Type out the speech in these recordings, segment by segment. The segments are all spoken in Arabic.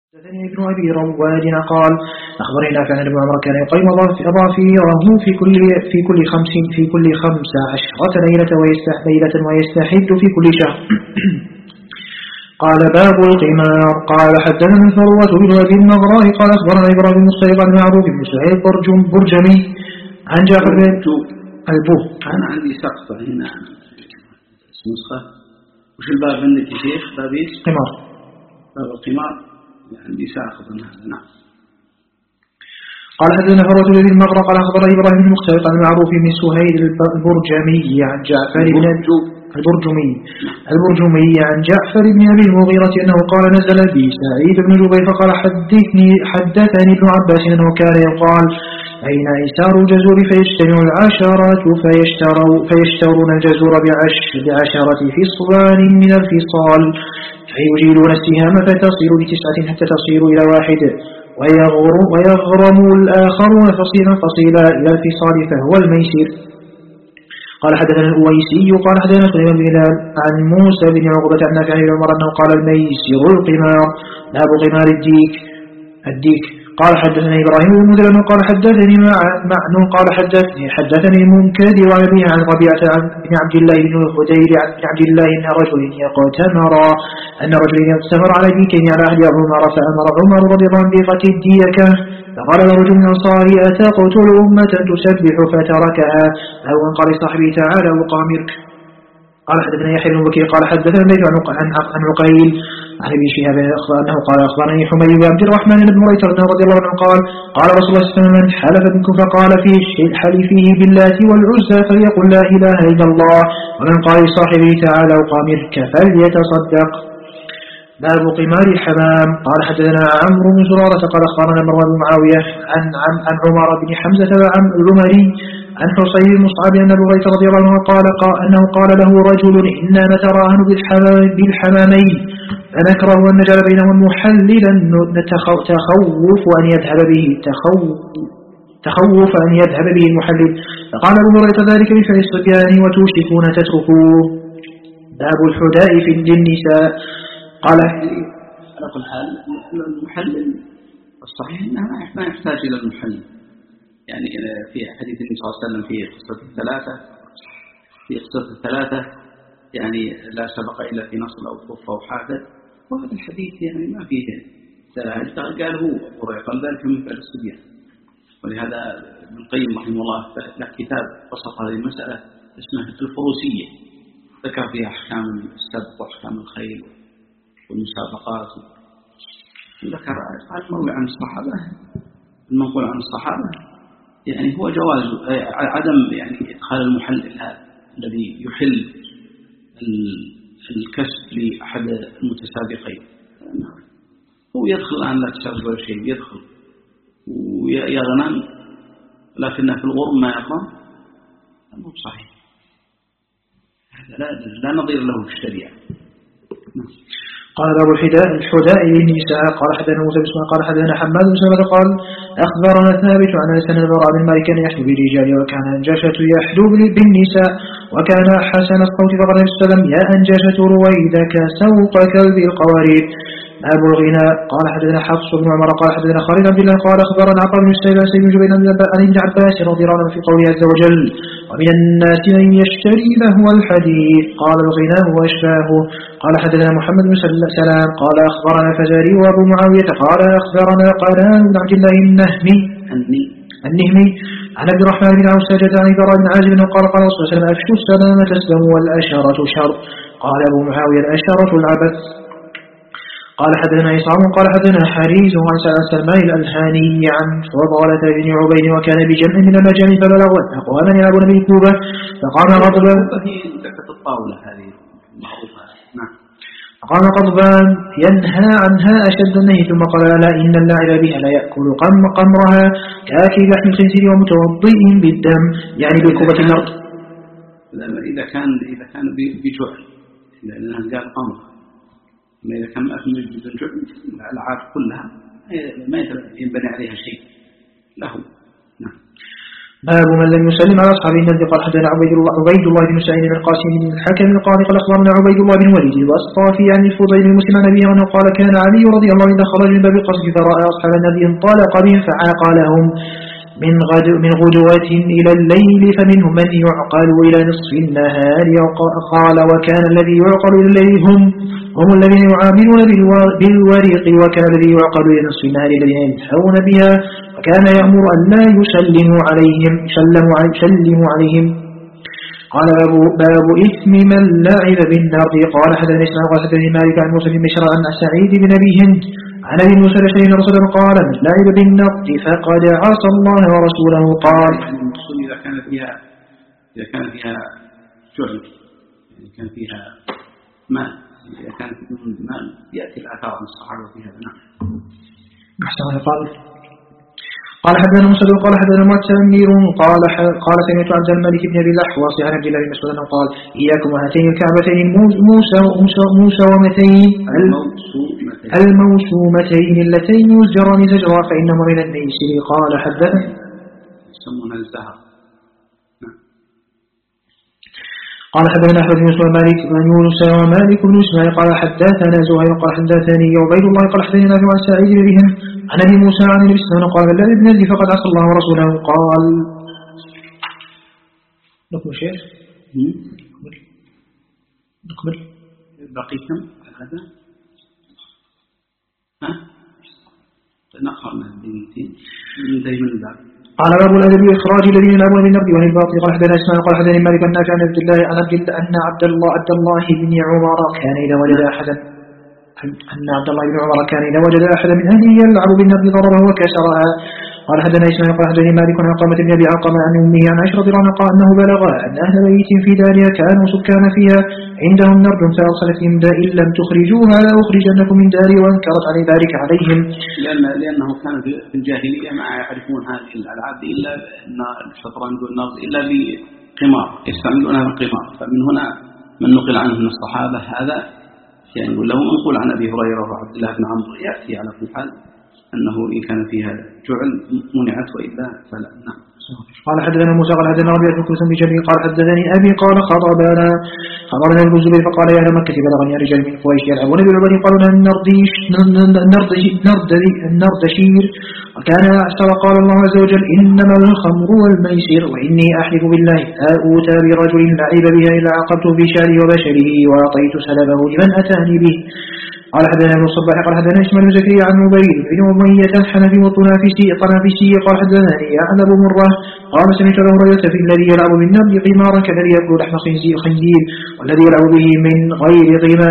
حدثني ابن أبي رواد قال أخبرني نافع عن ابن عمر كان يقيم أظافيره في كل 15 ليلة ويستحد في كل شهر. قال باب القمار. قال حدثنا الفروة بن أبي النضراء قال أخبرنا إبراهيم بن مصيب عن معروف بن سهيل برجمي عن جعفر بن البو. أنا عندي سقطة هنا نسخة. وش الباب عندك يا شيخ؟ باب ايش؟ قمار. باب القمار عندي ساقط هذا. نعم. قال حدثنا فروة بن أبي النضراء قال أخبرنا إبراهيم بن مصيب عن معروف بن سهيل البرجمي عن جعفر بن البرجمي عن جعفر بن أبي المغيرة أنه قال نزل بي سعيد بن جبير فقال حدثني ابن عباس أنه كان يقال أين إيسار الجزور فيجتمع العشرات فيشترون الجزور بعشرة فصلان من الفصال فيجيلون السهام فتصير ب9 حتى تصير إلى 1 ويغرم الآخرون فصيلا إلى الفصال فهو الميسر. قال حدثنا الأويسي قال حدثنا سليمان بن هلال عن موسى بن عقبة عن نافع بن عمر أنه قال الميسر القمار باب قمار الديك. قال حدثنا إبراهيم بن مدلن قال حدثني معن قال حدثني المنكدر عن أبيه عن ربيعة بن عبد الله بن الخدير عن عبد الله أن رجل يقتمر على ديكين على أهل عمر فأمر عمر رضي الله عنه بقتل الديكة فقال له رجل من الأنصار أتقتل أمة تسبح فتركها أو أن قال صاحبي تعالى أقامرك. قال حدثنا يحيى بن بكير قال حدثنا الليث عن عقيل عن ابي شهاب انه قال اخبرني حميد بن عبد الرحمن بن مريثر رضي الله عنه قال رسول الله صلى الله عليه وسلم من حلف منكم فقال في حلفه باللات والعزى فليقل لا اله الا الله ومن قال لصاحبه تعالى أقامرك فليتصدق. باب قمار الحمام. قال حدثنا عمرو بن زرارة قال اخبرنا مروان بن معاوية عن عمر بن حمزة العمري عن حصين المصعب أن أبو هريرة رضي الله عنه قال أنه قال له رجل إنا نتراهن بالحمامين فنكره أن نجعل بينهم محللا تخوف أن يذهب به المحلل. فقال أبو هريرة ذلك بفعل الصبيان وتوشكون تتركوه. باب الحداء في النساء. قال على كل حال المحلل الصحيح أنه ما يحتاج إلى المحلل. يعني في حديث النبي صلى الله عليه وسلم في قصة الثلاثة يعني لا سبق إلا في نصل أو كف أو حادث. وهذا الحديث يعني ما فيه دلائل قال هو قال ذلك من فعل الصبيان. ولهذا ابن القيم رحمه الله له كتاب بسط هذه المسألة اسمه الفروسية ذكر فيها أحكام السبق وأحكام الخيل والمسابقات. ذكر المروي عن الصحابة المنقول عن الصحابة يعني هو جواز عدم يعني إدخال المحلل هذا الذي يحل الكسب لأحد المتسابقين. هو يدخل الآن لا تسابق ولا شيء يدخل ويغنم لكنه في الغرم ما يغنم مو صحيح. هذا لا نظير له في الشريعة. قال أبو الحداء للنساء. قال حدثنا موسى بن قال حدثنا حماد بن سلمة قال أخبرنا ثابت عن أنس بن البراء بن مالك كان يحلو بالرجال وكان أنجشة يحلو بالنساء وكان حسن الصوت فقال النبي صلى الله عليه وسلم يا أنجشة رويدك سوق كلب القوارير. أبو الغناء. قال حدثنا حفص بن عمر قال حدثنا خالد بن الله قال أخبرنا عطاء بن السائب عن سيد بن جبير عن ابن عباس رضي الله عنه في قوله عز وجل ومن الناس من يشتري لهو الحديث. قال الغناء وأشباهه. قال حدثنا محمد بن سلام قال أخبرنا الفزاري وأبو معاوية قال أخبرنا قالان بن عبد الله النهمي عن عبد الرحمن بن عوف سجد عن براء بن عازب قال قال رسول الله صلى الله عليه وسلم أفشوا السلام تسلم والأشرة شر. قال أبو معاوية الأشرة العبث. قال حدثنا عصام قال حدثنا حريز عن سلمان الألهاني عن فضالة بن عبيد وكان بجمع من المجاني فبلغ أقواما يلعبون بالكوبة فقام غضبان الطاولة هذه معروفة. نعم. فقام غضبان ينهى عنها أشد النهي ثم قال لا إن اللاعب بها لا يأكل قمرها كأكل لحم الخنزير ومتوضئ بالدم يعني بالكوبة الأرض. إذا كان بجوع لأنها قال قمر. إذا كان أكل الجوع الألعاب كلها ما ينبني عليها شيء له. نعم. باب من لم يسلم على أصحاب النبي. قال حدثنا عبيد الله بن سعيد بن القاسم بن الحكم القاضي قال أخبرنا عبيد الله بن وليد الواسطافي عن الفضيل بن مسلم عن أبيه أنه قال كان علي رضي الله عنه خرج من باب القصر فرأى أصحاب النبي انطلق بهم فعاق لهم من غدوة إلى الليل فمنهم من يعقل إلى نصف النهار. قال وكان الذي يعقل إلى الليل هم الذين يعاملون بالوريق، وكان الذي يعقل إلى نصف النهار الذين ينحون بها، وكان يأمر أن لا يسلموا عليهم. قال باب إثم من لعب بالنار. قال حدثنا إسماعيل قال حدثني مالك عن موسى بن بشر عن سعيد بن أبي هند عن أبي موسى الأشعري أن رسول الله قال من لعب بالنار فقد عصى الله ورسوله. قال إذا كان فيها جهل، يعني كان فيها مال، إذا كانت بدون مال يأتي الآثار عن الصحابة في هذا. نعم. قال حدثنا موسى قال حدثنا معتمر قال سمعت عبد الملك بن ابي الاحوص عن عبد الله بن مسعود قال اياكم وهاتين الكعبتين الموسومتين اللتين يزجران زجرا فانهما من الميسر. قال حدثنا يسمونها الزهر. قال حدثنا احمد بن يونس ومالك بن اسماعيل قال حدثنا زهير قال حدثني عبيد الله قال حدثنا عن سعيد بن عن ابي موسى عن النبي صلى الله عليه وسلم قال من لعب بالنار فقد عصى الله ورسوله. قال نكمل شيخ نكمل بقي كم هذا نقرأ من الدينتين من الباب. قال باب الأدب إخراج الذين يلعبون بالنار وهم الباطل. قال حدثنا إسماعيل قال حدثني مالك عن نافع عن عبد الله أن عبد الله بن عمر كان إذا وجد أحدا من أهله يلعب بالنار ضربه وكسرها. قال حدثنا إسماعيل قال حدثني مالك عن علقمة بن أبي علقمة عن أمه عن عائشة رضي الله عنها قال أنه بلغ أن أهل بيت في دارها كانوا سكان فيها عندهم نرد فأرسلت إن لم تخرجوها لا أخرجنكم من داري، وأنكرت علي ذلك عليهم لأنه كان في الجاهلية ما يعرفون هذه الألعاب إلا الشطرنج والنرد إلا بقمار يستعملونها بالقمار. فمن هنا من نقل عنه من الصحابة هذا يعني له منقول عن أبي هريرة وعبد الله بن عمرو يأتي على كل حال أنه إن كان فيها جعل منعت وإلا فلا. نعم. قال حدثنا موسى قال حدثنا ربيعة بن كلثوم بن قال حدثني أبي قال خطبنا ابن الزبير فقال يا أهل مكة بلغني رجال من قريش يلعبون بالعباد قالوا النردشير وكان أعسر. قال الله عز وجل إنما الخمر والميسر وإني أحلف بالله لا أوتى برجل لعب بها إلا عقبته في شعره وبشره وأعطيت سلبه لمن أتاني به. قال حدثنا ابن الصباح قال حدثنا اسماعيل بن زكريا عن عبيد بن أمية الحنفي والطنافسي قال حدثني يعلم مرة قال سمعت ابا هريرة في الذي يلعب بالنبل قمارا كالذي يأكل لحم خنزير والذي يلعب به من غير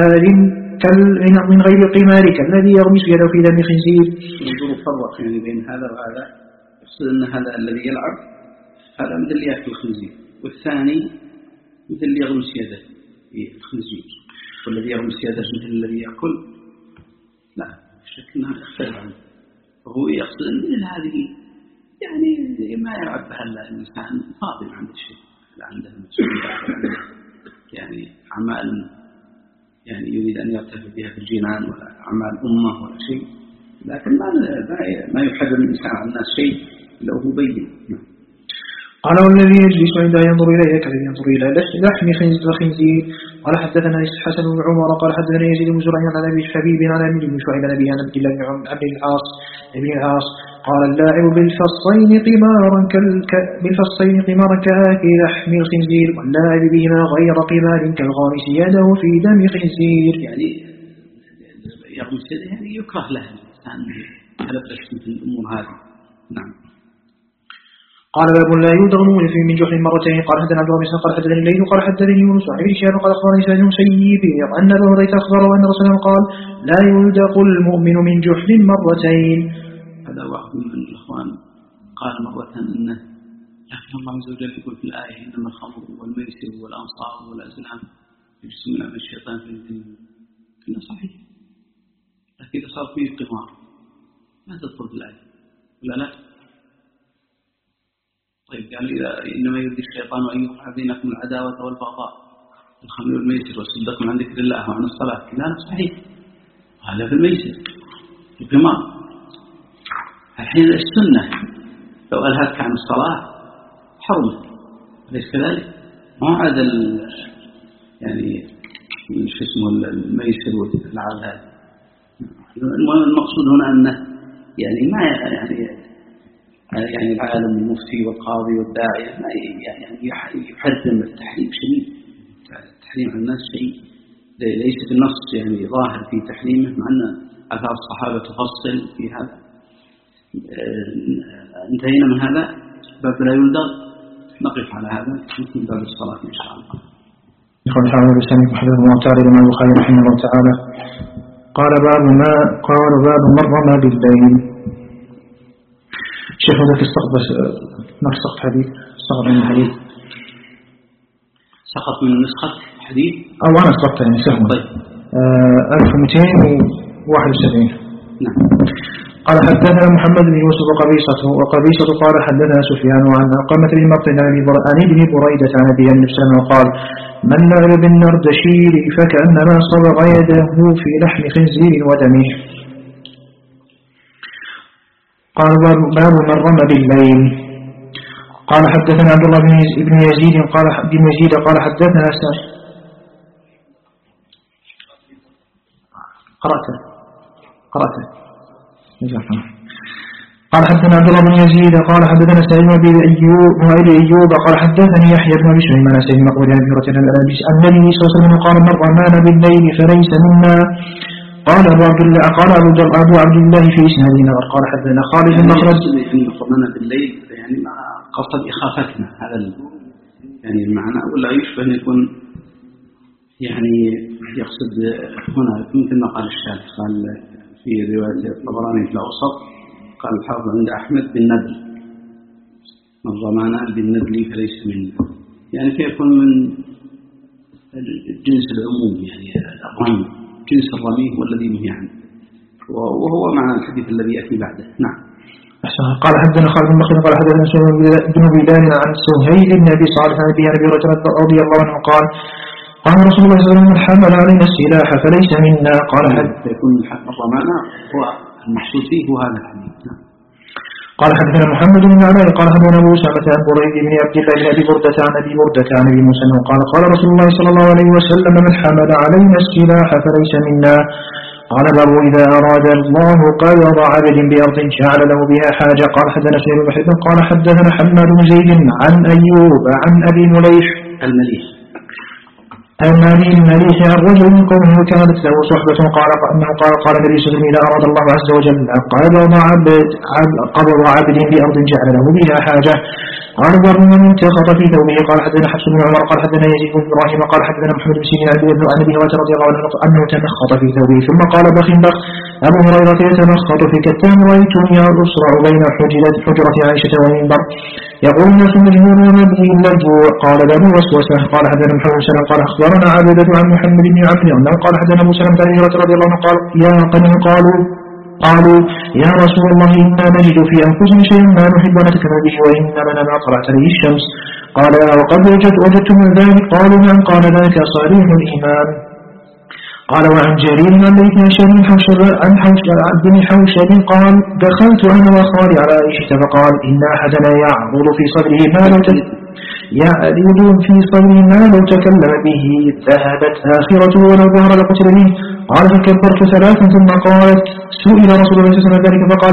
قمار كالذي يغمس يده في دم خنزير. ينظر فرق يعني بين هذا وهذا، يقصد أن هذا الذي يلعب هذا مثل اللي يأكل الخنزير، والثاني مثل اللي يغمس يده في الخنزير، والذي يغمس يده مثل الذي يأكل لا شك أنها يختلف عنه. وهو يقصد أن مثل هذه يعني ما يلعب بها الإنسان فاضي عند الشيء، لا عنده مسؤولية يعني أعمال يعني يريد أن يرتفع بها في الجنان ولا أعمال أمة ولا شيء، لكن ما يحذر الإنسان عن الناس شيء لو هو بين. قال والذي يجلس عندها ينظر إليه كالذي ينظر إلى لحم خنزير. قال حدثنا حسن بن عمر قال حدثنا يزيد بن زرع عن أبي حبيب عن أبي بن شعيب عن أبي عن عبد الله بن العاص قال اللاعب بالفصين قمارا كآكل لحم الخنزير واللاعب بهما غير قمار كالغامس يده في دم خنزير. يعني يغمس يده يعني يكره له الإنسان يلبس مثل الأمور هذه. نعم. قال باب لا يودغ من جحر مرتين. قال حدثنا عبد الله قال حدثني الليل قال حدثني يونس عن ابن شهاب قال اخبرني سعيد بن مسيب ان ابا هريره اخبره ان رسول الله قال لا يودغ المؤمن من جحر مرتين. هذا واحد من الاخوان قال مره انه لكن الله عز وجل يقول في الايه انما الخمر والميسر والانصاب والازلام يجلس من عمل الشيطان في الدنيا. كله صحيح، لكن اذا صار فيه قمار ما تدخل في الايه ولا لا؟ طيب يعني إذا إنما يريد الشيطان أن يوقع بينكم العداوة والبغضاء الخمر والميسر وصدكم عن ذكر الله وعن الصلاة. لا صحيح، هذا في الميسر في القمار. الحين السنة لو ألهتك عن الصلاة حرمت، أليس كذلك؟ ما عاد يعني شو اسمه الميسر والألعاب هذه. المقصود هنا أنه يعني ما يعني العالم المفتي والقاضي والداعية ما يعني يحرم التحريم شديد. تحريم الناس شيء ليس في النص يعني ظاهر في تحريمه، مع أن آثار الصحابة تفصل في هذا. انتهينا من هذا باب لا يلدغ، نقف على هذا في باب الصلاة إن شاء الله. يقول تعالى بسنة حفظه الله تعالى لما البخاري رحمه الله تعالى قال باب من رمى بالليل. شيخ ذاك السقط بس نسخة حديث سقط من الحديث، سقط من نسخة حديث أو أنا سقطت يعني سهم. طيب 1271. نعم. قال حدثنا محمد بن يوسف وقبيصة قال حدثنا سفيان عن قامة بن مرتد عن ابن بريدة عن أبي النبي صلى الله عليه وسلم قال من لعب بالنردشير فكأنما صبغ يده في لحم خنزير ودمه. قال باب من رمى بالليل. قال حدثنا عبد الله بن يزيد قال حدثنا قرأته قال حدثنا عبد الله بن يزيد قال حدثنا سليم بن أيوب قال حدثني يحيى بن أبي سليمان عن سيدنا مقبول عن هريرة عن النبي صلى الله عليه وسلم قال من رمان بالليل فليس منا. قال أبو عبد الله في إسناده قال حدثنا خالد بن مخرج من رمان بالليل يعني مع قصد إخافتنا هذا يعني المعنى، ولا يشبه أن يكون يعني يقصد هنا مثل ما قال الشارح قال في رواية الطبراني في الأوسط قال الحافظ عند أحمد بالندل، من رمانا بالندل فليس منا، يعني فيكون من الجنس العموم، يعني الرمي جنس الرمي هو الذي نهي عنه، وهو مع الحديث الذي يأتي بعده. نعم. قال حدثنا خالد بن مخلد قال حدثنا بن بلال عن سهيل بن أبي صالح عن أبي رضي الله عنه قال قال رسول الله صلى الله عليه وسلم حمل علينا السلاح فليس منا. قال يكون الرمانا هو المحسوس فيه هذا الحديث. قال حدثنا محمد بن علاء قال حدثنا ابو اسامه عن بريد بن عبد الله بن ابي برده عن ابي برده عن ابي موسى قال قال رسول الله صلى الله عليه وسلم من حمل علينا السلاح فليس منا. قال باب اذا اراد الله قبض عبد بارض جعل له بها حاجه. قال حدثنا سهيل بن حبان قال حدثنا حماد بن زيد عن ايوب عن ابي مليح المليح عن رجل من قومه كانت له صحبة قال أنه قال النبي صلى الله عليه وسلم إذا أراد الله عز وجل قبض عبد بأرض جعل له بها حاجة. قال باب من انتخط في ثوبه. قال حدثنا حفص بن عمر قال حدثنا يزيد بن إبراهيم قال حدثنا محمد بن سيرين عن أبي هريرة رضي الله عنه أنه تمخط في ثوبه ثم قال بخ أبو هريرة يتمخط في كتان رأيتني أسرع بين حجرة عائشة والمنبر يقول الناس مجنون به إلا الجوع. قال باب وسوسة. قال حدثنا محمد بن سلمة قال أخبرنا عبدة عن محمد بن عمرو أنه قال حدثنا أبو سلمة عن هريرة رضي الله عنه قال يا قوم قالوا يا رسول الله إنا نجد في أنفسنا شيئا ما نحب نتكلم به وإنما ما طلعت عليه الشمس. قال وقد وجدتم من ذلك. قالوا نعم. قال ذاك صريح الإيمان. قال وعن جرير عن بيت شريح عن بن حوشب قال دخلت أنا وخالي على عائشة فقال إن أحدنا يعرض في صدره ما لو تكلم به ذهبت آخرته ولو ظهر لقتل به. قال فكبرت ثلاثا ثم قالت سئل رسول الله صلى الله عليه وسلم ذلك فقال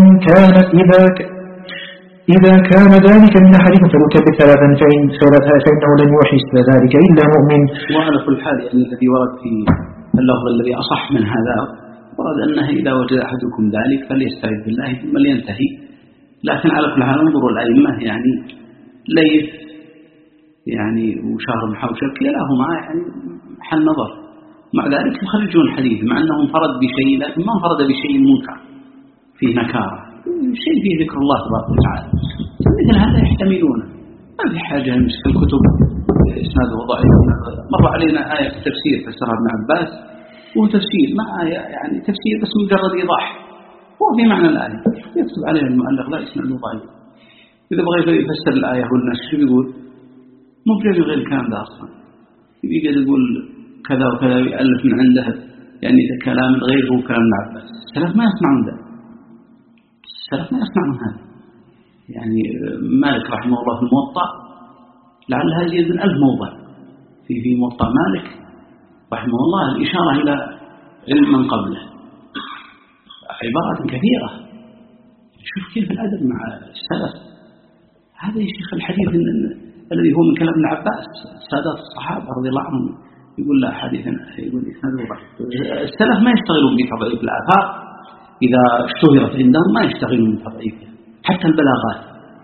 إذا كان ذلك من أحدكم فليكبر ثلاثا فإنه لن يحس ذلك إلا مؤمن. وعلى كل حال يعني الذي ورد في اللفظ الذي أصح من هذا ورد أنه إذا وجد أحدكم ذلك فليستعذ بالله ثم لينتهي. لكن على كل حال انظروا الأئمة يعني ليث يعني وشهر بن حوشب كلاهما يعني محل نظر، مع ذلك يخرجون الحديث مع أنه انفرد بشيء لكن ما انفرد بشيء منكر فيه نكارة، شيء فيه ذكر الله تبارك وتعالى، مثل هذا يحتملونه، ما في حاجة نمسك الكتب إسناده ضعيف. مر علينا آية في التفسير فسرها ابن عباس وهو تفسير مع آية يعني تفسير بس مجرد إيضاح هو في معنى الآية، يكتب عليه المؤلف لا إسناده ضعيف. إذا بغيت يفسر الآية والناس شو بيقول مو بجد غير الكلام ده أصلا، يقدر يقول كذا وكذا يألف من عنده يعني كلام غير هو كلام ابن عباس. السلف ما يسمعون ذا، السلف ما يسمعون هذا، يعني مالك رحمه الله في الموطأ لعلها يزيد من 1000 موضع في موطأ مالك رحمه الله الإشارة إلى علم من قبله، عبارات كثيرة. شوف كيف الأدب مع السلف. هذا يا شيخ الحديث الذي هو من كلام ابن عباس سادات الصحابة رضي الله عنهم، يقول لا حديثنا يقول إسناده ضعيف. السلف ما يشتغلون بتضعيف الآثار إذا اشتهرت عندهم، ما يشتغلون بتضعيفها. حتى البلاغات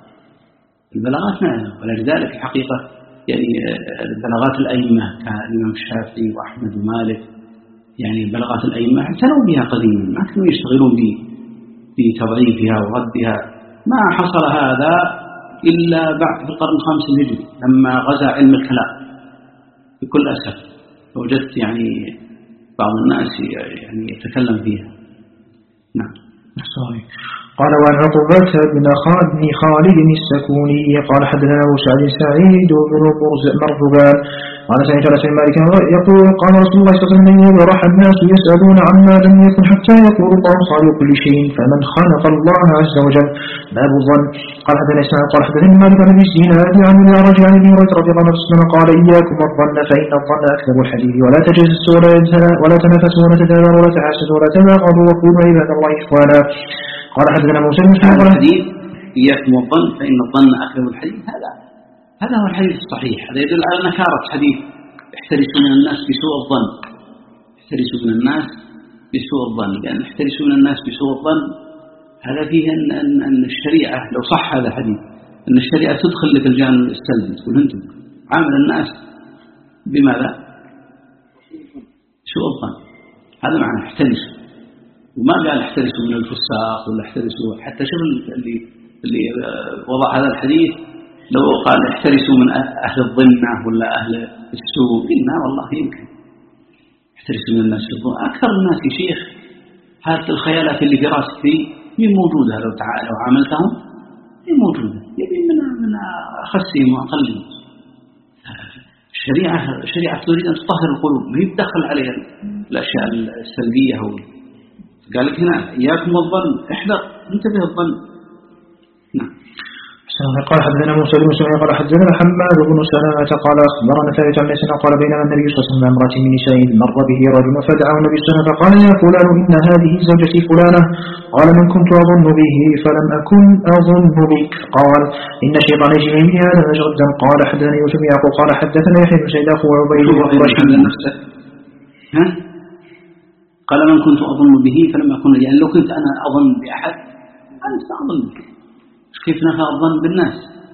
نعم. ولذلك الحقيقة يعني بلاغات الأئمة كالإمام الشافعي وأحمد ومالك، يعني بلاغات الأئمة اعتنوا بها قديما، ما كانوا يشتغلون بتضعيفها وردها. ما حصل هذا إلا بعد في القرن الخامس الهجري لما غزا علم الكلام بكل أسف. وجدت يعني بعض الناس يعني يتكلم فيها. نعم. صحيح. قال وعن عقبة بن خالد السكوني قال حدثنا أبو سعيد بن مرزبان قال سمعت أنس بن مالك يقول قال رسول الله صلى الله عليه وسلم يبرح الناس يسألون عما لم يكن حتى يقول الله صالح كل شيء فمن خلق الله عز وجل. باب الظن. قال حدثنا إسماعيل قال حدثنا مالك عن ابن سينان عن الأعرج عن ابن هريرة رضي الله عنه قال إياكم الظن فإن الظن أكذب الحديث ولا تجسسوا ولا تنافسوا ولا تدابروا ولا تحاسدوا ولا تباغضوا وكونوا عباد الله إخوانا. قال حدثنا موسى بن هذا الحديث إياكم الظن فإن الظن أكذب الحديث، هذا هو الحديث الصحيح. هذا يدل على نكارة حديث احترسوا من الناس بسوء الظن. احترسوا من الناس بسوء الظن، لأن احترسوا من الناس بسوء الظن هذا فيه أن الشريعة لو صح هذا الحديث أن الشريعة تدخل لك الجانب السلبي، تقول أنتم عامل الناس بماذا؟ سوء الظن. هذا معنى احترسوا، وما قال احترسوا من الفساق ولا احترسوا. حتى شوف اللي وضع هذا الحديث لو قال احترسوا من أهل الظنة ولا أهل السوء، قلنا والله يمكن احترسوا من الناس الظن. أكثر الناس يا شيخ هذه الخيالات اللي دراستي مين موجودة لو عملتهم مين موجودة، يبين من أخسهم وأقلهم. الشريعة تريد أن تطهر القلوب، ما يتدخل عليها الأشياء السلبية. قال لك هنا إياكم الظن، احذر انتبه الظن. نعم. قال حدثنا موسى بن سليمان قال حدثنا حماد بن سلمة قال أخبرنا ثابت عن نسنا قال بينما النبي صلى الله عليه وسلم امرأة من نساء مر به رجل فدعاه النبي صلى الله عليه وسلم فقال يا فلان إن هذه زوجتي فلانة. قال من كنت أظن به فلم أكن أظن بك. قال إن الشيطان يجري من هذا المجرد. قال حدثنا يوسف يعقوب قال حدثنا يحيى بن سعيد أخو عبيد الرشيد. قال من كنت أظن به فلم أكن، يعني لو كنت أنا أظن بأحد أنا سأظن بك. كيف نفى الظن بالناس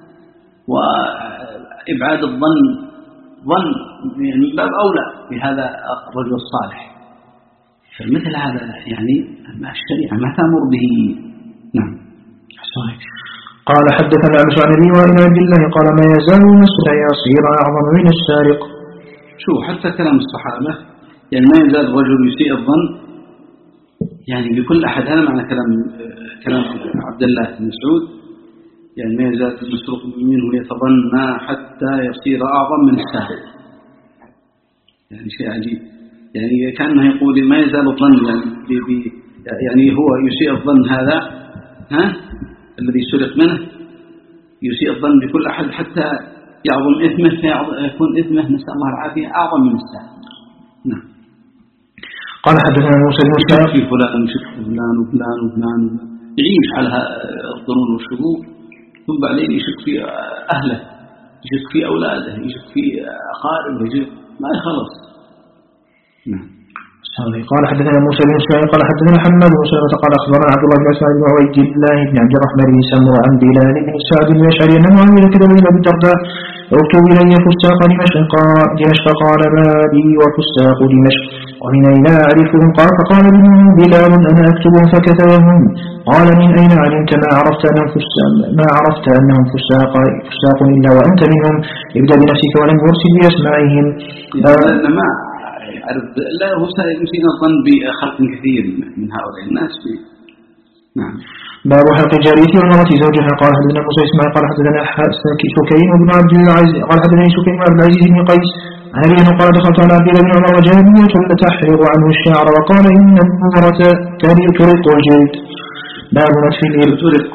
وإبعاد الظن ظن يعني من باب أولى بهذا الرجل الصالح. فمثل هذا يعني الشريعة ما تأمر به. نعم. صحيح. قال حدثنا عن النبي وإن عبد الله قال ما يزال المسرع يصير أعظم من السارق. شو حتى كلام الصحابة يعني ما يزال الرجل يسيء الظن يعني بكل أحد. هذا معنى كلام عبد الله بن مسعود، يعني ما يزال المسروق منه يتظنى حتى يصير أعظم من السارق. يعني شيء عجيب، يعني كأنه يقول ما يزال الظن يعني هو يسيء الظن هذا الذي سرق منه يسيء الظن بكل أحد حتى يعظم إثمه فيكون إثمه نسأل الله العافية أعظم من السارق. نعم. قال حدثنا موسى بن سليمان في فلان وفلان يعيش على الظنون والشكوك، ثم بعدين يشك في أهله، يشك في أولاده، يشك في أقاربه، ما يخلص. نعم. قال حدثنا موسى بن سليمان قال حدثنا محمد بن سلمة قال أخبرنا عبد الله بن اسماعيل بن عبيد الله بن عبد الرحمن بن سمرة عن بلال بن سعد بن الأشعري أنه عمل كتب إلى أبي الدرداء اكتب إلي فساق دمشق قال بابي وفساق دمشق ومن أين أعرفهم؟ قال فقال بلال أنا أكتبهم فكتبهم. قال من أين علمت ما عرفت أنهم فساق إلا وأنت منهم؟ ابدأ بنفسك ولم يرسل بأسمائهم. ما أعرف لا هو سيمكن الظن بخلق كثير من هؤلاء الناس. نعم. باب حق الجارية ومرأة زوجها. قال حدثنا موسى إسماعيل قال حدثنا سكين بن عبد العزيز قال حدثني سكين بن عبد العزيز بن قيس عن أبيه قال دخلت على عبد الله بن عمر وجارية تحرق عنه الشعر وقال إن النمرة ترق الجلد. باب نتف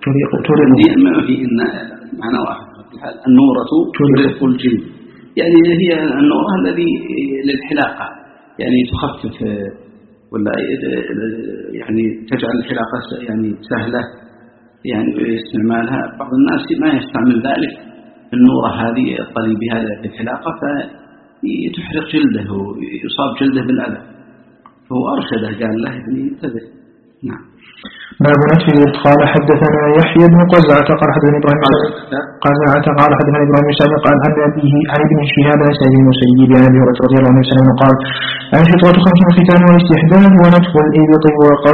ما في إن معنى واحد النورة ترق الجلد، يعني هي النورة الذي للحلاقة، يعني تخفف ولا يعني تجعل الحلاقة يعني سهلة يعني استعمالها. بعض الناس ما يستعمل ذلك النورة هذه الطري بها للحلاقة فتحرق جلده ويصاب جلده بالأذى، فهو أرشده قال له انتبه. نعم. باب نتف قال حدثنا يحيى بن قزعة قال حدثنا إبراهيم قزعة قال حدثنا إبراهيم سعد قال عن أبيه عن ابن شهاب عن سعيد بن المسيب عن أبي هريرة رضي الله عنه وسلم قال الفطرة 5 ختان والاستحباب ونتف الإبط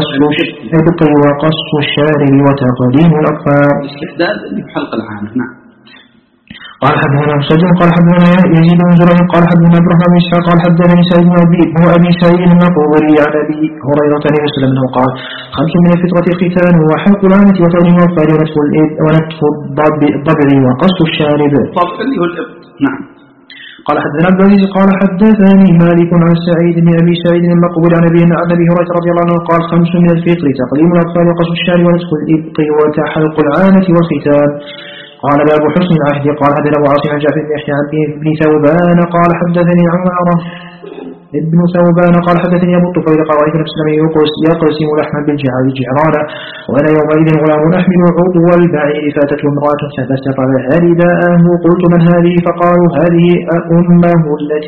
وقص الشارب وتقديم الأطفال. الاستحباب اللي في حلق العانة. نعم. قال حدثنا مسجد قال حدثنا يزيد بن زرع قال حدثنا ابراهيم بن اسحاق قال حدثني سعيد بن ابي سعيد المقبري عن ابي هريره رضي الله عنه قال 5 من الفطره ختان وحلق العانه وتقديم الأطفال ونتف الضبع وقص الشارب. الضبع اللي هو الإبط. نعم. قال حدثنا عبد العزيز قال حدثني مالك عن سعيد بن ابي سعيد المقبري عن ابي هريره رضي الله عنه قال 5 من الفطر تقديم الأطفال وقص الشارب ونتف الإبط وحلق العانه والختان. قال باب حسن العهد قال حدثنا ابو عاصم عن جعفر بن يحيى عن ابن ثوبان قال حدثني عمارة ابن ثوبان قال حدثني ابو الطفيل قال رايت نفس لم يقسم لحما بالجعران وانا يومئذ غلام احمل عضو البعير فاتته امراه فبسط لها رداءه قلت من هذه فقالوا هذه امه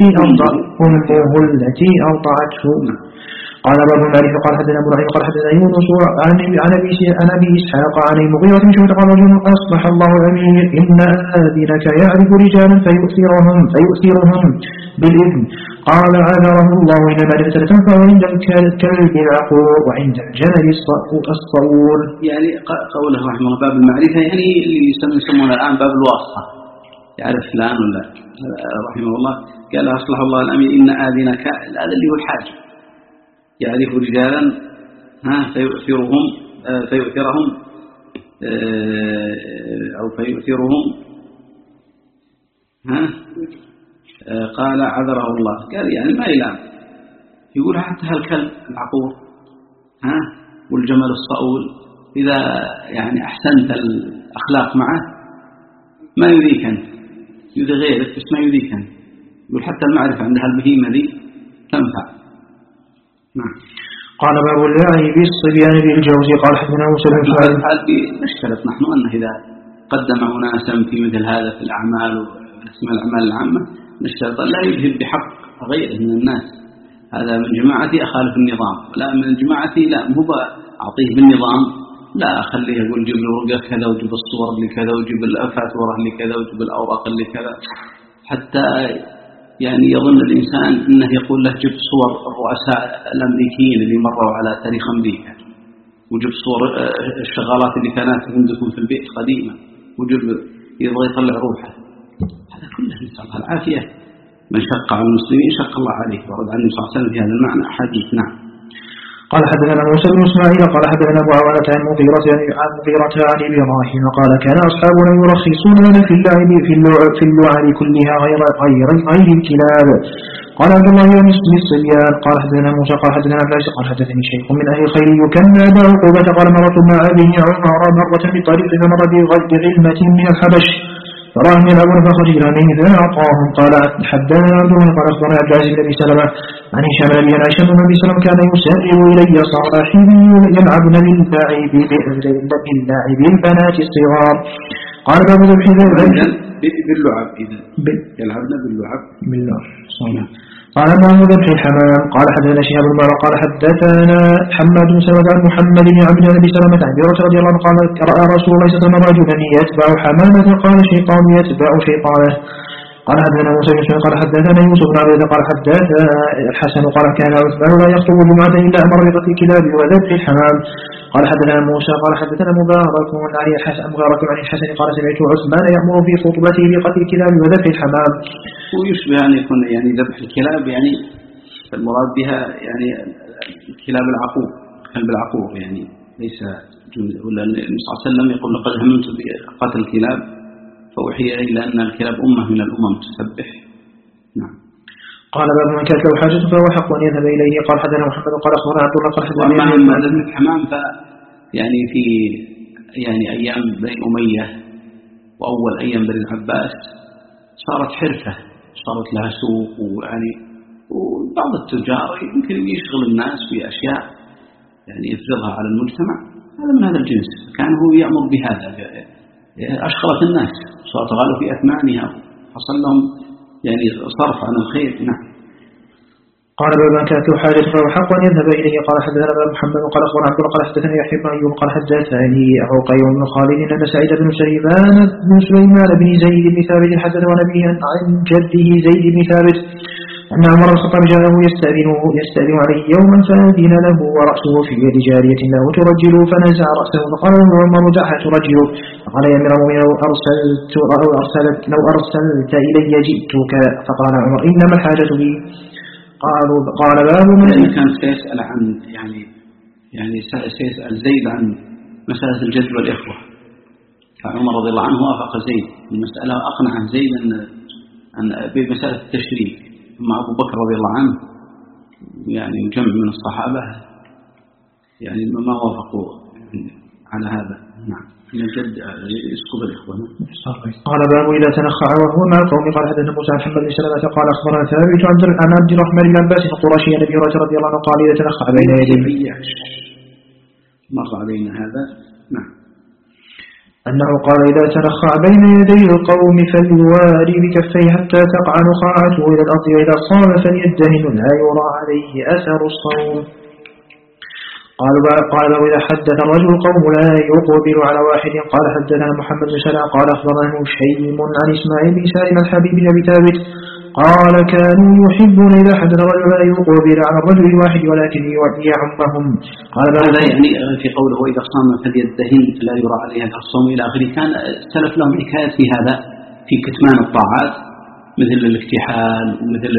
التي ارضعته. قال باب المعرفة قال حدثنا ابو نعيم قال حدثنا يونس عن ابي اسحاق عن المغيرة بن شعبة قال رجل اصلح الله الامير ان اذنك يعرف رجالا فيؤثرهم بالاذن قال عذره الله ان المعرفة تنفع عند الكلب العقور وعند الجمل الصور. يعني قوله رحمه الله باب المعرفة يعني اللي يسمونه الان باب الواسطة، يعرف فلان ولا رحمه الله قال اصلح الله الامير ان اذنك، هذا اللي هو الحاجة، يعرف رجالا فيؤثرهم قال عذره الله، قال يعني ما يلام، يقول حتى هالكلب العقور والجمل الصؤول إذا يعني أحسنت الأخلاق معه ما يذيك أنت، يذي غيرك بس ما يذيك أنت، يقول حتى المعرفة عندها البهيمة ذي تنفع. نعم. قال باب اللعب بالصبيان بالجوز قال حدثنا موسى بن اسماعيل نشترط نحن أنه إذا قدم أناسا في مثل هذا في الأعمال واسمها الأعمال العامة نشترط لا يذهب بحق غيره من الناس، هذا من جماعتي أخالف النظام، لا من جماعتي لا مو أعطيه بالنظام، لا أخليه يقول جيب له رقة كذا وجيب الصور اللي كذا وجيب الفاتورة اللي كذا وجيب الأوراق اللي كذا، حتى يعني يظن الإنسان أنه يقول له جب صور الرؤساء الأمريكيين اللي مروا على تاريخ أمريكا، وجب صور الشغالات اللي كانت عندكم في البيت قديمة، وجب يبغى يطلع روحه، هذا كله نسأل الله العافية. من شق على المسلمين شق الله عليه، ورد عن النبي صلى الله عليه وسلم في هذا المعنى أحاديث. نعم. قال حدثنا موسى بن اسماعيل قال حدثنا ابو عوانة عن مغيرة عن ابراهيم قال كان اصحابنا يرخصون لنا في اللعب كلها غير الكلاب. قال عبد الله بن الصبيان قال حدثنا موسى قال حدثنا عبد العزيز قال حدثني شيخ من اهل الخير يكنى ابا عقوبة قال مرت مع ابي عمر مرة بالطريق فمر بغلمة من الحبش فراهم يلعبون فخرجنا منه فأعطاهم. قال حدثنا عبد الله قال أخبرنا عبد العزيز بن سلمة عن هشام بن أبي عائشة أن النبي صلى الله عليه وسلم كان يسرع إلي صاحبي يلعبن باللاعب البنات الصغار. قال باب ذبح باللعب إذا يلعبن باللعب قال باب ذبح الحمام. قال حدثنا شهاب بن معاذ قال حدثنا حماد بن سلمة عن محمد بن عبد الله بن سلمة عن أبي هريرة رضي الله عنه قال رأى رسول الله صلى الله عليه وسلم رجلا يتبع حمامة قال شيطان يتبع شيطانه. قال حدثنا موسى بن قال حدثنا يوسف بن عبد قال حدثنا الحسن قال كان عثمان لا يخطب جمعة إلا أمر بقتل الكلاب وذبح الحمام. قال حدثنا موسى قال حدثنا مبارك عن الحسن قال سمعت عثمان يأمر في خطبته بقتل الكلاب وذبح الحمام. ويشبه أن يكون يعني ذبح الكلاب يعني المراد بها يعني الكلاب العقور، كلب العقور يعني ليس ولا النبي صلى الله عليه وسلم يقول لقد هممت بقتل الكلاب فأوحي إلى أن الكلاب أمة من الأمم تسبح. نعم. قال باب من كانت له حاجة فهو حق أن يذهب إليه. قال حدثنا محمد قال أخبرنا عبد الله قال حدثنا وأما ذبح الحمام يعني في يعني أيام بني أمية وأول أيام بني العباس صارت حرفة، صارت لها سوق، وبعض التجار يمكن يشغل الناس في أشياء يعني يفرضها على المجتمع، هذا من هذا الجنس. كان هو يأمر بهذا، أشغلت الناس، صارت غالوا في أثمانها، حصل لهم يعني صرف عن الخير. نعم. قال باب من كانت له حاجة فهو حق أن يذهب إليه. قال حدثنا محمد قال أخبرنا عبد الله قال حدثنا يحيى بن أيوب قال حدثني عقيل بن خالد أن سعيد بن سليمان بن زيد بن ثابت حدث نبيا عن جده زيد بن ثابت أن عمر بن الخطاب جاءه يستأذن عليه يوما فأذن له ورأسه في يد جارية له ترجل فنزع رأسه فقال له عمر دعها ترجل فقال يا أمير المؤمنين لو أرسلت إلي جئتك. فقال عمر إنما الحاجة بي. قال باب من كان سيسأل عن يعني سيسأل زيد عن مسألة الجد والإخوة، فعمر رضي الله عنه وافق زيد المسألة، أقنع زيد أن بمسألة التشريك. أما أبو بكر رضي الله عنه يعني جمع من الصحابة يعني ما وافقوا على هذا. نعم. من الجد يسقط الإخوة. قال باب إذا تنخع وهو مع القوم. قال حدثنا موسى عن محمد بن سلمة قال أخبرنا ثابت عن عبد الرحمن بن عباس القرشي النبي رضي الله عنه قال إذا تنخع بين يديه. مر علينا هذا. نعم. أنه قال إذا تنخع بين يدي القوم فليواري بكفيه حتى تقع نخاعته إلى الأرض وإذا صام فليدهن لا يرى عليه أثر الصوم. قال وإذا حدث الرجل القوم لا يقبل على واحد. قال حدثنا محمد بن سلام قال أخبرنا شيم عن إسماعيل بن سالم الحبيب بن أبي ثابت قال كانوا يحبون إذا حدث الرجل لا يقبل على الرجل الواحد ولكن يعمهم. قال هذا يعني في قوله وإذا صام فليدهن لا يرى عليه أثر الصوم إلى آخره. كان سلف لهم حكايات في هذا في كتمان الطاعات مثل الاكتحال ومثل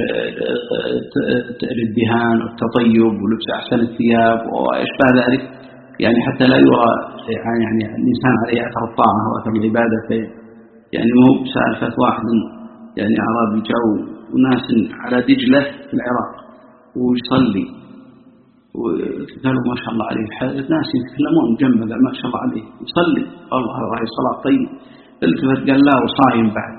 الدهان والتطيب ولبس أحسن الثياب وإشباه ذلك، يعني حتى لا يرى يعني الإنسان عليه أثر الطاعة وأثر العبادة. يعني مو سالفة واحد يعني أعرابي جو وناس على دجلة في العراق ويصلي وقالوا ما شاء الله عليه، ناس يتكلمون جنبه ما شاء الله عليه يصلي والله هذه الصلاة طيب، التفت قال لا وصايم بعد.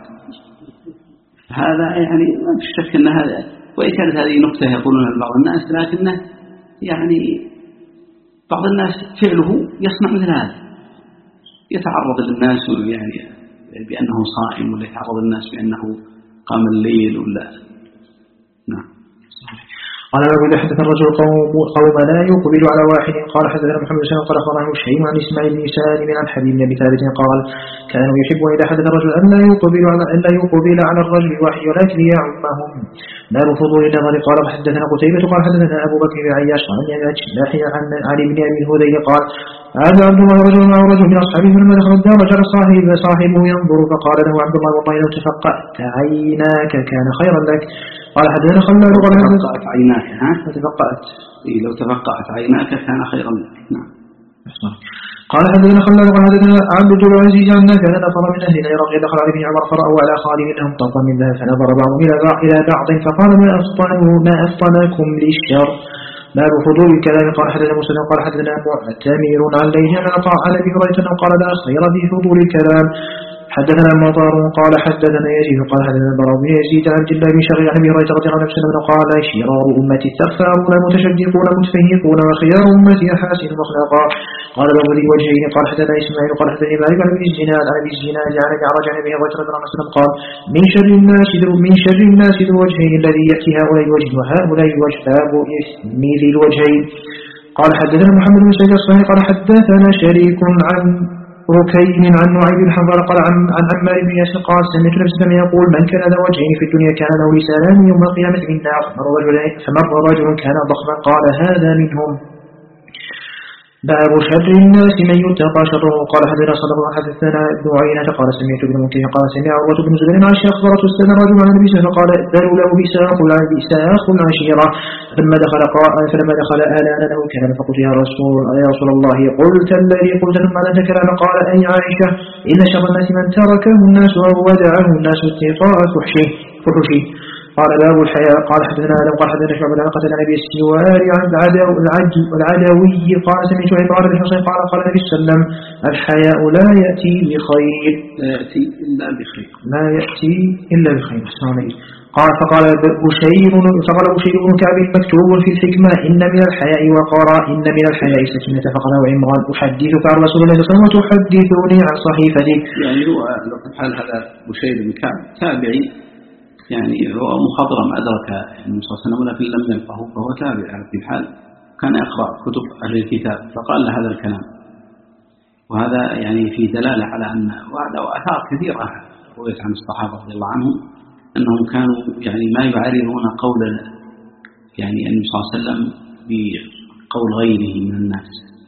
هذا يعني ما في شك أن هذا، وإن كانت هذه نقطة يقولونها بعض الناس، لكنه يعني بعض الناس فعله يصنع مثل هذا، يتعرض للناس يعني بأنه صائم ولا يتعرض الناس بأنه قام الليل ولا. نعم. قال إذا حدث الرجل قوم لا يقبل على واحد. قال حدثنا محمد بن سلمة قال أخبرنا شيء عن إسماعيل بن سالم عن حبيب بن أبي ثابت قال كانوا يحبون إذا حدث الرجل أن لا يقبل على الرجل الواحد ولكن يعمهم. باب فضول النظر. قال حدثنا قتيبة قال حدثنا أبو بكر بن عياش عن يحيى عن علي بن أبي الهذيل قال هذا عبد الله رجل مع رجل من أصحابه فلما دخل الدار رجع صاحبه ينظر فقال له عبد الله والله لو تفقأت عيناك كان خيرا لك. قال حدثنا خلاد قال تفقأت عيناك لو تفقأت عيناك كان خيرا لك. نعم. قال حدثنا خلاد قال حدثنا عبد العزيز عن كان نفر من أهل العراق دخل على ابن عمر فرأوا على خالد منهم طرفا من ذهب فنظر بعضهم إلى بعض فقال ما أفطنكم للشر. باب فضول الكلام. قال حدثنا مسلم قال حدثنا معتمر عن ليث عن عطاء عن ابي هريره قال لا خير في فضول الكلام. حدثنا مطار قال حدثنا يزيد قال حدثنا براء بن يزيد عن عبد الله بن شقيق عن ابي هريره رضي الله عنه قال شرار امتي الثرثارون المتشدقون المتفهقون وخيار امتي احاسن اخلاقا. قال له ذي وجهين. قال حدثنا اسماعيل قال حدثني مالك عن ابي الزناد عن معرج عن ابي هريره رضي الله عنه قال من شر الناس ذو وجهين الذي ياتي هؤلاء الوجه وهؤلاء الوجه باب اثم ذي الوجهين. قال حدثنا محمد بن سعيد الصالح قال حدثنا شريك عن ركين عن نعيم بن حنظله قال عن عمار بن ياسر قال سمعت نفسا يقول من كان ذا وجهين في الدنيا كان له لسانان يوم القيامه في النار فمر رجل كان ضخما قال هذا منهم. باب شر الناس من يتقى شره. قال حدثنا صدق حدثنا ابن عيينة قال سمعت ابن مكي قال سمع عروة بن زبير عن شيخ أخبرته استأذن رجل عن النبي صلى الله عليه وسلم قال ادّروا له بساق العشيرة فلما دخل آلان له كلام فقلت يا رسول الله قلت الذي قلت ثم لا كلام. قال أي عائشة إن شر الناس من تركه الناس ودعه الناس اتقاء فحشه. قال باب الحياء. قال حدثنا آدم قال حدثنا شعبة عن قتادة عن أبي السوار عن العدوي قال سمعت عمران بن حسين قال قال النبي صلى الله عليه وسلم الحياء لا يأتي بخير. لا يأتي إلا بخير. لا يأتي إلا بخير. قال فقال بشير بن كعب مكتوب في الحكمة إن من الحياء وقرا إن من الحياء سكينة. فقال عمران أحدثك عن رسول الله صلى الله عليه وسلم وتحدثني عن صحيفتك. يعني هو حال هذا بشير بن كعب تابعي، يعني هو مخضرم أدرك النبي صلى الله عليه وسلم ولكن لم يلقه، فهو تابع على كل حال، كان يقرأ كتب أهل الكتاب فقال له هذا الكلام. وهذا يعني في دلالة على أن وهذا آثار كثيرة رويت عن الصحابة رضي الله عنهم أنهم كانوا يعني ما يعارضون قول يعني النبي صلى الله عليه وسلم بقول غيره من الناس.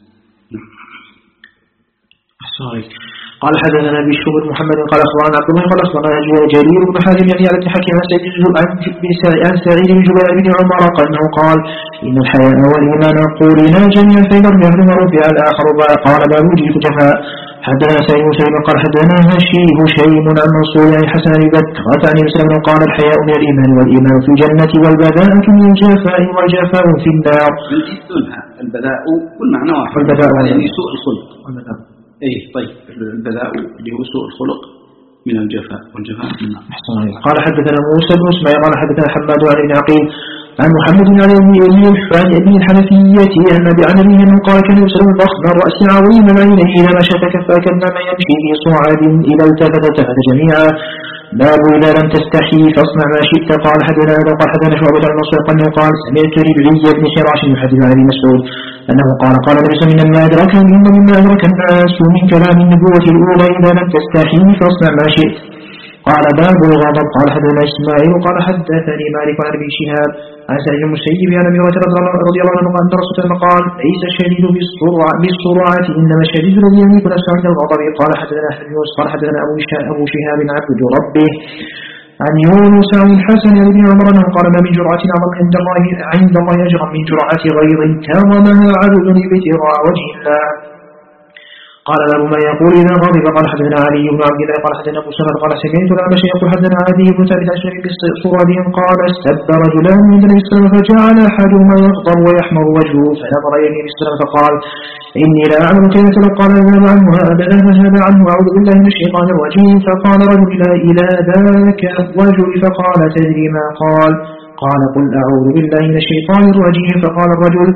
قال حدثنا بشر بن محمد قال أخبرنا عبد الله قال أخبرنا جرير بن حازم يعني على حكيم عن سعيد بن جبير بن عمر أنه قال إن الحياء والإيمان قولنا جميعا فإن رفع رفع الآخر قال باب وجه الجفاء. حدثنا سعيد بن سعيد قال حدثنا هشيم عن منصور عن حسن بن بكر عن مسلم قال الحياء من الإيمان والإيمان في الجنة والبذاءة من الجفاء والجفاء في النار. البذاء والمعنى واحد، يعني سوء الخلق. ايه طيب، البذاء اللي هو سوء الخلق من الجفاء والجفاء من النار. قال حدثنا موسى بن اسماعيل قال حدثنا حماد عن ابن عقيل عن محمد بن علي بن الحنفية أن بعنبه من قال كان يسلم ضخم الرأس عظيم العينين إذا مشى تكفى كما يمشي في صعد إذا التفت جميعا. باب إذا لم تستحي فاصنع ما شئت. قال حدثنا آدم قال حدثنا شعبة عن منصور أنه قال سمعت ربعي بن حراش يحدث عن ابي مسعود أنه قال قال النبي صلى الله عليه وسلم مما أدرك الناس من كلام النبوة الأولى إذا لم تستحي فاصنع ما شئت. قال باب الغضب. قال حدثنا إسماعيل قال حدثني مالك عن ابي شهاب عن سعيد بن المسيب عن ابي هريرة رضي الله عنه أن رسول الله قال ليس الشديد بالسرعة إنما الشديد الذي يملك نفسه عند الغضب. قال حدثنا أحمد بن قال حدثنا أبو شهاب عبد ربه عن يونس عن الحسن عن ابن عمر أنه قال ما من جرعة أعظم عند الله أجرا من جرعة غيظ كرمها عبد ابتغاء وجه الله. قال باب ما يقول إذا غضب. قال حدثنا علي بن عبد الله قال حدثنا أبو سلمة قال سمعت الأعمش يقول حدثنا عدي بن ثابت عن شريك الصرادي قال استب رجلان من النبي صلى الله عليه وسلم فجعل أحدهما يغضب ويحمر وجهه فنظر إلى النبي صلى الله عليه وسلم فقال إني لا أعلم كيف قال ذهب عنها أبدا فذهب عنه أعوذ بالله من الشيطان الرجيم. فقال رجل إلى ذاك الرجل فقال تدري ما قال؟ قال قل أعوذ بالله من الشيطان الرجيم. فقال الرجل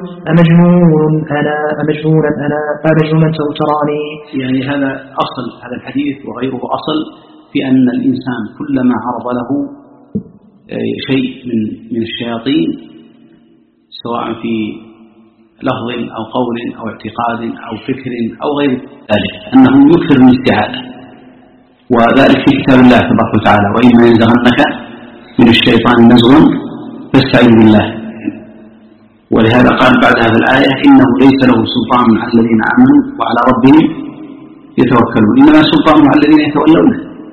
أمجنونا تراني. يعني هذا أصل هذا الحديث وغيره أصل في أن الإنسان كلما عرض له شيء من الشياطين سواء في لفظ أو قول أو اعتقاد أو فكر أو غير ذلك أنه يكثر من الاستعاذة، وذلك في كتاب الله تبارك وتعالى وإما ينزغنك من الشيطان نزغ فاستعذ بالله. ولهذا قال بعد هذه الآية إنه ليس له سلطان على الذين آمنوا وعلى ربهم يتوكلون، إنما سلطانه على الذين يتولونه.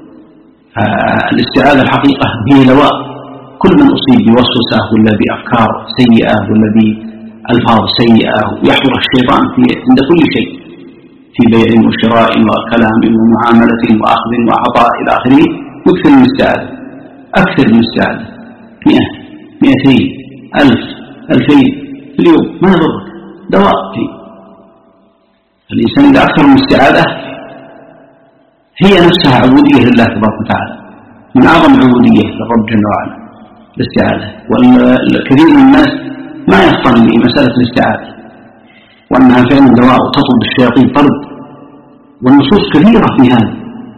الاستعاذة الحقيقة هي دواء كل من أصيب بوسوسة ولا بأفكار سيئة ولا بألفاظ سيئة يحضر الشيطان عند كل شيء في بيع وشراء وكلام ومعاملة وأخذ وعطاء إلى آخره. يكثر من الاستعاذة، أكثر من الاستعاذة 100 200 1000 2000 في اليوم ما يضرك، دواء فيه. الإنسان إذا أكثر من الاستعاذة هي نفسها عبودية لله تبارك وتعالى، من أعظم عبودية للرب جل وعلا الاستعاذة. والكثير من الناس ما يفطن لمسألة الاستعاذة وأنها فعلا دواء تطرد الشياطين طرد، والنصوص كثيرة في هذا،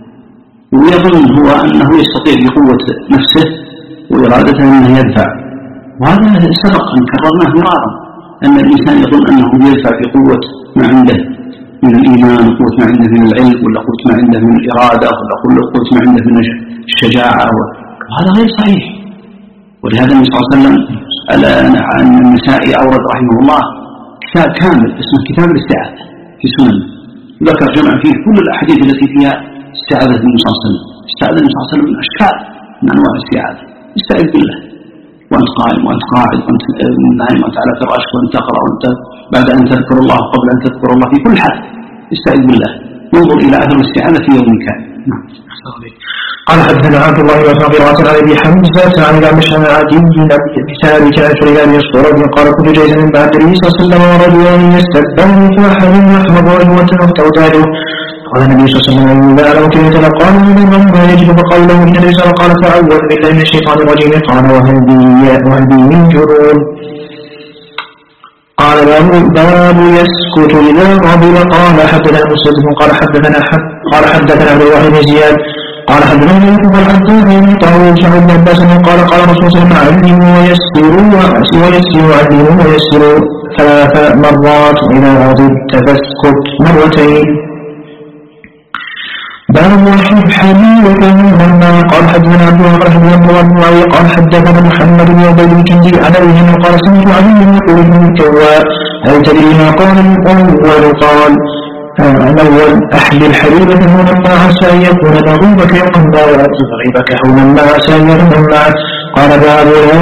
ويظن هو أنه يستطيع بقوة نفسه وإرادته أنه يدفع. وهذا سبق أن كررناه مرارا أن الإنسان يظن أنه يدفع بقوة ما عنده من الإيمان وقوة ما عنده من العلم ولا قوة ما عنده من الإرادة ولا قوة ما عنده من الشجاعة، وهذا غير صحيح. ولهذا النبي صلى الله عليه وسلم عن النسائي أورد رحمه الله كتاب كامل اسمه كتاب الاستعاذة في سنن، ذكر جمع فيه كل الأحاديث التي فيها استعاذة النبي صلى الله عليه وسلم. استعاذة النبي صلى الله عليه وسلم من أشكال من أنواع الاستعاذة. استعذ بالله وأنت قائم وأنت قاعد وأنت نائم وأنت على فراشك وأنت تقرأ وأنت بعد أن تذكر الله قبل أن تذكر الله، في كل حال استعذ بالله. انظر إلى أثر الاستعاذة في يوم كان. قال حدثنا عبد الله بن قراءة عن ابي حمزة عن الأعمش عن عدي بن ثابت عن سليمان يسطر قال كنت جالسا من بعد النبي صلى الله عليه وسلم ورجلان يستبان فاحد يحمض وتوتاده قال النبي صلى الله عليه وسلم لا أعلم كيف تلقاه من ما يجب فقال له إن النبي صلى الله عليه وسلم قال تعوذ بالله من الشيطان الرجيم قال وهل بي من جنون قال باب يسكت إذا غضب قال حدثنا مسدد قال حدثنا عبد الله بن زياد قال حدثنا يوسف الحدثني من طاووس عن ابن عباس قال قال رسول الله علموا ويسروا علموا ويسروا 3 مرات وإذا غضبت فاسكت مرتين. باب واحد حديث لما قال حدثنا عبد الله بن حدثنا قال حدثنا محمد بن عبيد الكندي عن ابيه قال سمعت علي يقول ابن الكواء هل تدري ما قال الاول قال الأول أحل الحليبة هنا ما عسى أن يكون تغيبك يوما ما وتغيبك هونا ما عسى أن يكون معك قال باب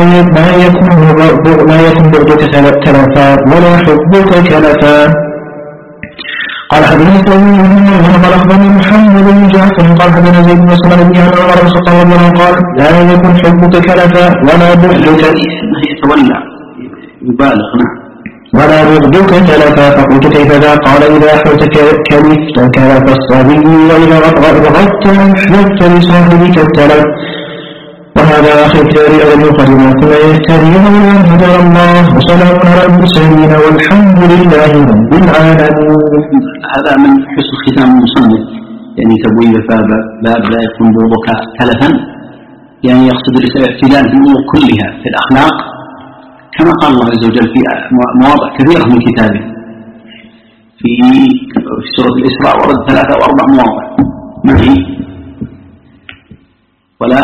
لا يكون بغضك تلفا ولا حبك كلفا. قال حدثنا قال أخبرني محمد بن جعفر قال حدثنا زيد بن سلمان بن عمر رضي الله عنه قال لا يكن حبك كلفا ولا بغضك يتولى يبالغ ولا بغضك كلفا. فقلت كيف ذا قال إذا أحببت كلفت كلف الصبي وإذا غضبت أحببت لصاحبك التلف. وهذا آخر التاريخ المقدمة ثم يهتدي من هدى الله وسلام على المرسلين والحمد لله رب العالمين. هذا من حسن ختام المصنف يعني تبويب باب لا يكون بغضك تلفا يعني يقصد الاعتدال في الأمور كلها في الأخلاق كما قال الله عز وجل في مواضع كثيرة من كتابه. في سورة الإسراء ورد 3 أو 4 مواضع معي ولا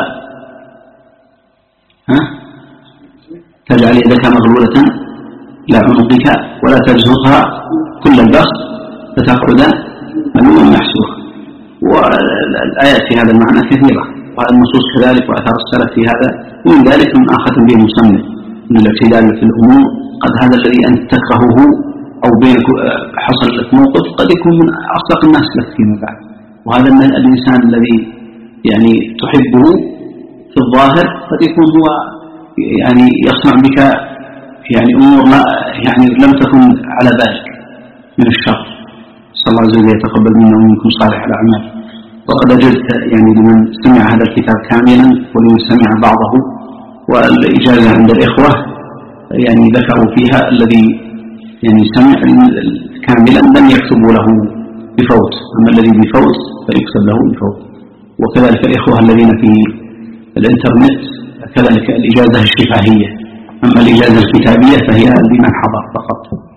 تجعل يدك مغلولة إلى عنقك ولا تبسطها كل البسط فتقعد ملوما محسورا. والآيات في هذا المعنى كثيرة والنصوص كذلك وأثار السلف في هذا ومن ذلك من آخذ به المصنف من الاعتدال في الأمور. قد هذا الذي أنت تكرهه أو بينك حصل لك موقف قد يكون من أصدق الناس لك فيما بعد. وهذا من الإنسان الذي يعني تحبه في الظاهر قد يكون هو يعني يصنع بك يعني أمور يعني لم تكن على بالك من الشر. صلى الله عليه وسلم يتقبل منا ومنكم صالح الأعمال. وقد أجزت يعني لمن سمع هذا الكتاب كاملا ولمن سمع بعضه والإجازة عند الإخوة يعني ذكروا فيها الذي يعني سمع كاملا لم يكتبوا له بفوت أما الذي بفوت فيكتب له بفوت. وكذلك الإخوة الذين في الإنترنت كذلك الإجازة الشفاهية أما الإجازة الكتابية فهي لمن حضر فقط.